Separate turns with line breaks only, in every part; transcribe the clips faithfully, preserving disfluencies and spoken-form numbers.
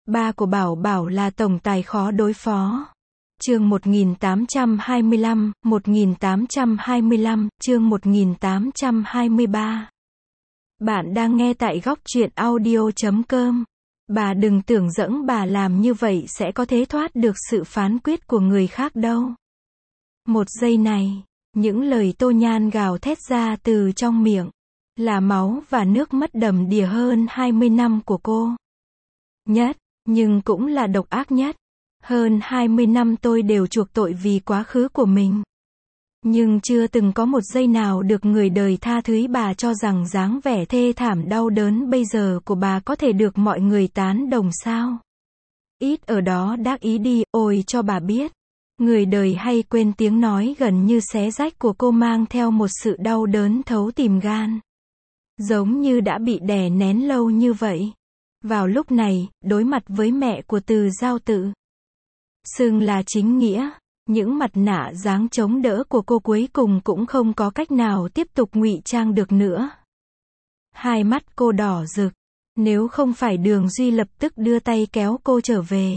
Ba của Bảo Bảo là tổng tài khó đối phó. Chương một nghìn tám trăm hai mươi lăm, một nghìn tám trăm hai mươi lăm, chương một nghìn tám trăm hai mươi ba. Bạn đang nghe tại góc truyện audio chấm com. Bà đừng tưởng dẫng bà làm như vậy sẽ có thể thoát được sự phán quyết của người khác đâu. Một giây này, những lời Tô Nhan gào thét ra từ trong miệng, là máu và nước mắt đầm đìa hơn hai mươi năm của cô. Nhất, nhưng cũng là độc ác nhất. Hơn hai mươi năm tôi đều chuộc tội vì quá khứ của mình. Nhưng chưa từng có một giây nào được người đời tha thứ. Bà cho rằng dáng vẻ thê thảm đau đớn bây giờ của bà có thể được mọi người tán đồng sao? Ít ở đó đắc ý đi, ôi cho bà biết. Người đời hay quên tiếng nói gần như xé rách của cô mang theo một sự đau đớn thấu tìm gan. Giống như đã bị đè nén lâu như vậy. Vào lúc này, đối mặt với mẹ của Từ Giao tự xưng là chính nghĩa, những mặt nạ dáng chống đỡ của cô cuối cùng cũng không có cách nào tiếp tục ngụy trang được nữa. Hai mắt cô đỏ rực, nếu không phải Đường Duy lập tức đưa tay kéo cô trở về.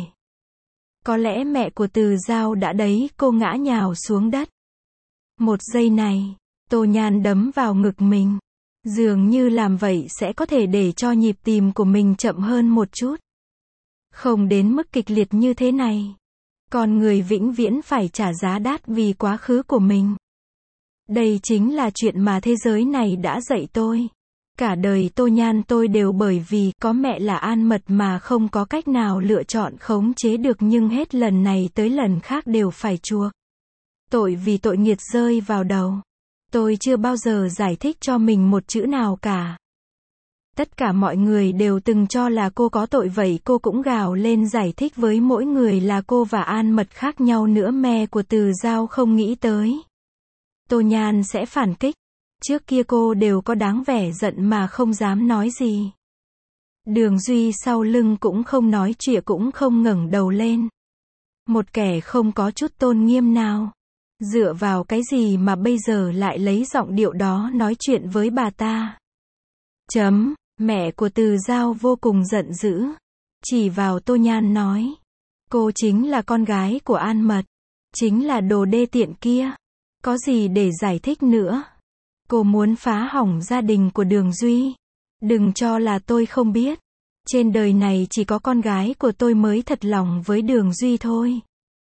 Có lẽ mẹ của Từ Giao đã đẩy cô ngã nhào xuống đất. Một giây này, Tô Nhan đấm vào ngực mình. Dường như làm vậy sẽ có thể để cho nhịp tim của mình chậm hơn một chút. Không đến mức kịch liệt như thế này. Con người vĩnh viễn phải trả giá đắt vì quá khứ của mình. Đây chính là chuyện mà thế giới này đã dạy tôi. Cả đời Tô Nhan tôi đều bởi vì có mẹ là An Mật mà không có cách nào lựa chọn khống chế được, nhưng hết lần này tới lần khác đều phải chuộc tội vì tội nghiệt rơi vào đầu. Tôi chưa bao giờ giải thích cho mình một chữ nào cả. Tất cả mọi người đều từng cho là cô có tội, vậy cô cũng gào lên giải thích với mỗi người là cô và An Mật khác nhau nữa. Mẹ của Từ Giao không nghĩ tới Tô Nhan sẽ phản kích. Trước kia cô đều có đáng vẻ giận mà không dám nói gì. Đường Duy sau lưng cũng không nói chuyện, cũng không ngẩng đầu lên. Một kẻ không có chút tôn nghiêm nào. Dựa vào cái gì mà bây giờ lại lấy giọng điệu đó nói chuyện với bà ta? Chấm, mẹ của Từ Giao vô cùng giận dữ. Chỉ vào Tô Nhan nói. Cô chính là con gái của An Mật. Chính là đồ đê tiện kia. Có gì để giải thích nữa? Cô muốn phá hỏng gia đình của Đường Duy. Đừng cho là tôi không biết. Trên đời này chỉ có con gái của tôi mới thật lòng với Đường Duy thôi.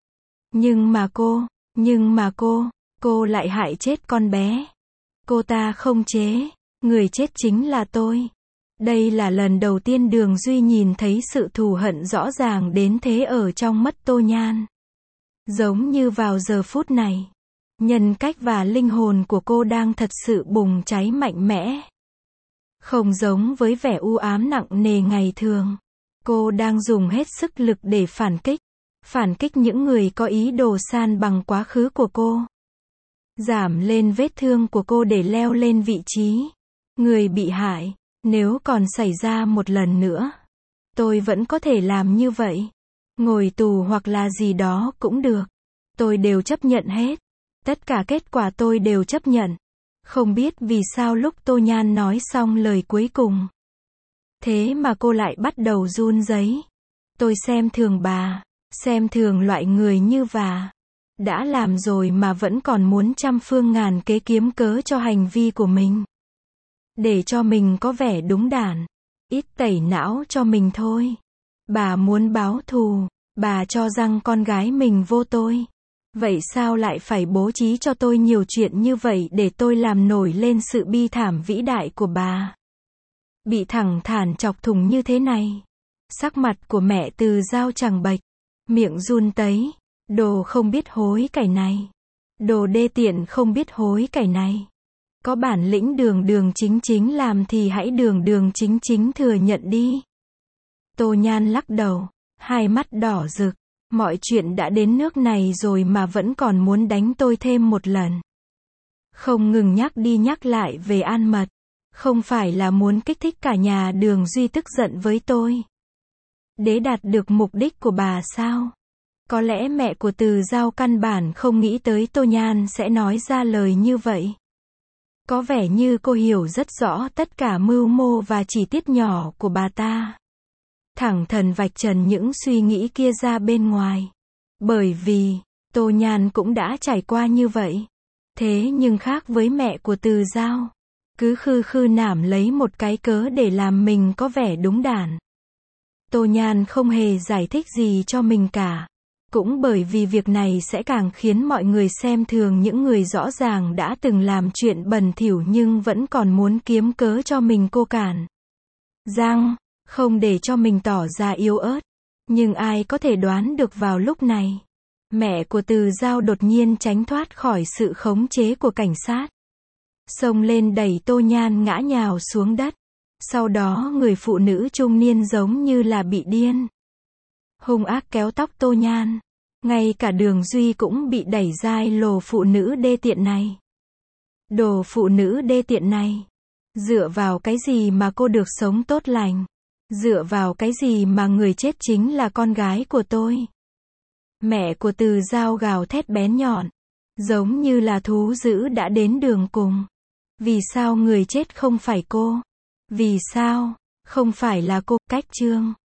Nhưng mà cô... Nhưng mà cô, cô lại hại chết con bé. Cô ta không chế, người chết chính là tôi. Đây là lần đầu tiên Đường Duy nhìn thấy sự thù hận rõ ràng đến thế ở trong mắt Tô Nhan. Giống như vào giờ phút này, nhân cách và linh hồn của cô đang thật sự bùng cháy mạnh mẽ. Không giống với vẻ u ám nặng nề ngày thường. Cô đang dùng hết sức lực để phản kích. Phản kích những người có ý đồ san bằng quá khứ của cô. Giảm lên vết thương của cô để leo lên vị trí người bị hại. Nếu còn xảy ra một lần nữa, tôi vẫn có thể làm như vậy. Ngồi tù hoặc là gì đó cũng được. Tôi đều chấp nhận hết. Tất cả kết quả tôi đều chấp nhận. Không biết vì sao lúc Tô Nhan nói xong lời cuối cùng, thế mà cô lại bắt đầu run rẩy. Tôi xem thường bà. Xem thường loại người như bà. Đã làm rồi mà vẫn còn muốn trăm phương ngàn kế kiếm cớ cho hành vi của mình. Để cho mình có vẻ đúng đắn. Ít tẩy não cho mình thôi. Bà muốn báo thù. Bà cho rằng con gái mình vô tội. Vậy sao lại phải bố trí cho tôi nhiều chuyện như vậy để tôi làm nổi lên sự bi thảm vĩ đại của bà? Bị thẳng thắn chọc thủng như thế này. Sắc mặt của mẹ Từ Giao trắng bệch. Miệng run tấy. Đồ không biết hối cải này. Đồ đê tiện không biết hối cải này. Có bản lĩnh đường đường chính chính làm thì hãy đường đường chính chính thừa nhận đi. Tô Nhan lắc đầu. Hai mắt đỏ rực. Mọi chuyện đã đến nước này rồi mà vẫn còn muốn đánh tôi thêm một lần. Không ngừng nhắc đi nhắc lại về An Mật. Không phải là muốn kích thích cả nhà Đường Duy tức giận với tôi. Để đạt được mục đích của bà sao? Có lẽ mẹ của Từ Giao căn bản không nghĩ tới Tô Nhan sẽ nói ra lời như vậy. Có vẻ như cô hiểu rất rõ tất cả mưu mô và chi tiết nhỏ của bà ta. thẳng thắn vạch trần những suy nghĩ kia ra bên ngoài. Bởi vì, Tô Nhan cũng đã trải qua như vậy. Thế nhưng khác với mẹ của Từ Dao, cứ khư khư nảm lấy một cái cớ để làm mình có vẻ đúng đắn. Tô Nhan không hề giải thích gì cho mình cả. Cũng bởi vì việc này sẽ càng khiến mọi người xem thường những người rõ ràng đã từng làm chuyện bẩn thỉu nhưng vẫn còn muốn kiếm cớ cho mình cô cản răng, không để cho mình tỏ ra yếu ớt. Nhưng ai có thể đoán được vào lúc này, mẹ của Từ Dao đột nhiên tránh thoát khỏi sự khống chế của cảnh sát. Xông lên đẩy Tô Nhan ngã nhào xuống đất. Sau đó người phụ nữ trung niên giống như là bị điên, hung ác kéo tóc Tô Nhan. Ngay cả Đường Duy cũng bị đẩy dai lồ phụ nữ đê tiện này. Đồ phụ nữ đê tiện này. Dựa vào cái gì mà cô được sống tốt lành? Dựa vào cái gì mà người chết chính là con gái của tôi? Mẹ của Từ Dao gào thét bén nhọn, giống như là thú dữ đã đến đường cùng. Vì sao người chết không phải cô? Vì sao không phải là cô? Cách chương